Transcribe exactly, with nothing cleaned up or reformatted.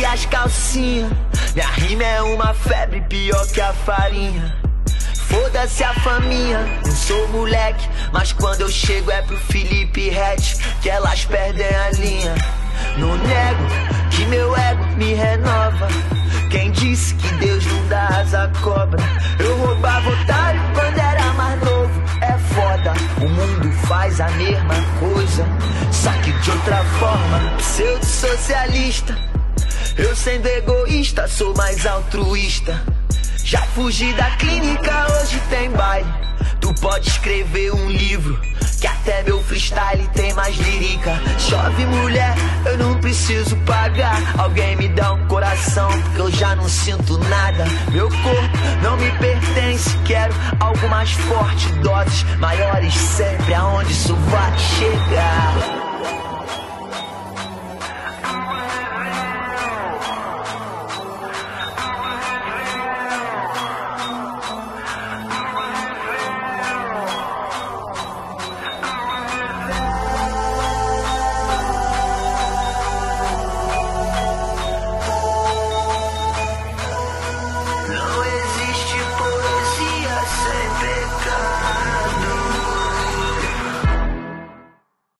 e as calcinhas. Minha rima é uma febre pior que a farinha. Foda-se a faminha, não sou moleque, mas quando eu chego é pro Felipe Ret que elas perdem a linha. Não nego que meu ego me renova. Quem disse que Deus não dá asa à cobra? Eu roubava otário quando era mais novo. É foda, o mundo faz a mesma coisa, só que de outra forma. Pseudo-socialista, eu sendo egoísta sou mais altruísta. Já fugi da clínica, hoje tem baile. Tu pode escrever um livro, que até meu freestyle tem mais lírica. Chove mulher, eu não preciso pagar. Alguém me dá um coração, porque eu já não sinto nada. Meu corpo não me pertence, quero algo mais forte. Doses maiores sempre, aonde isso vai chegar.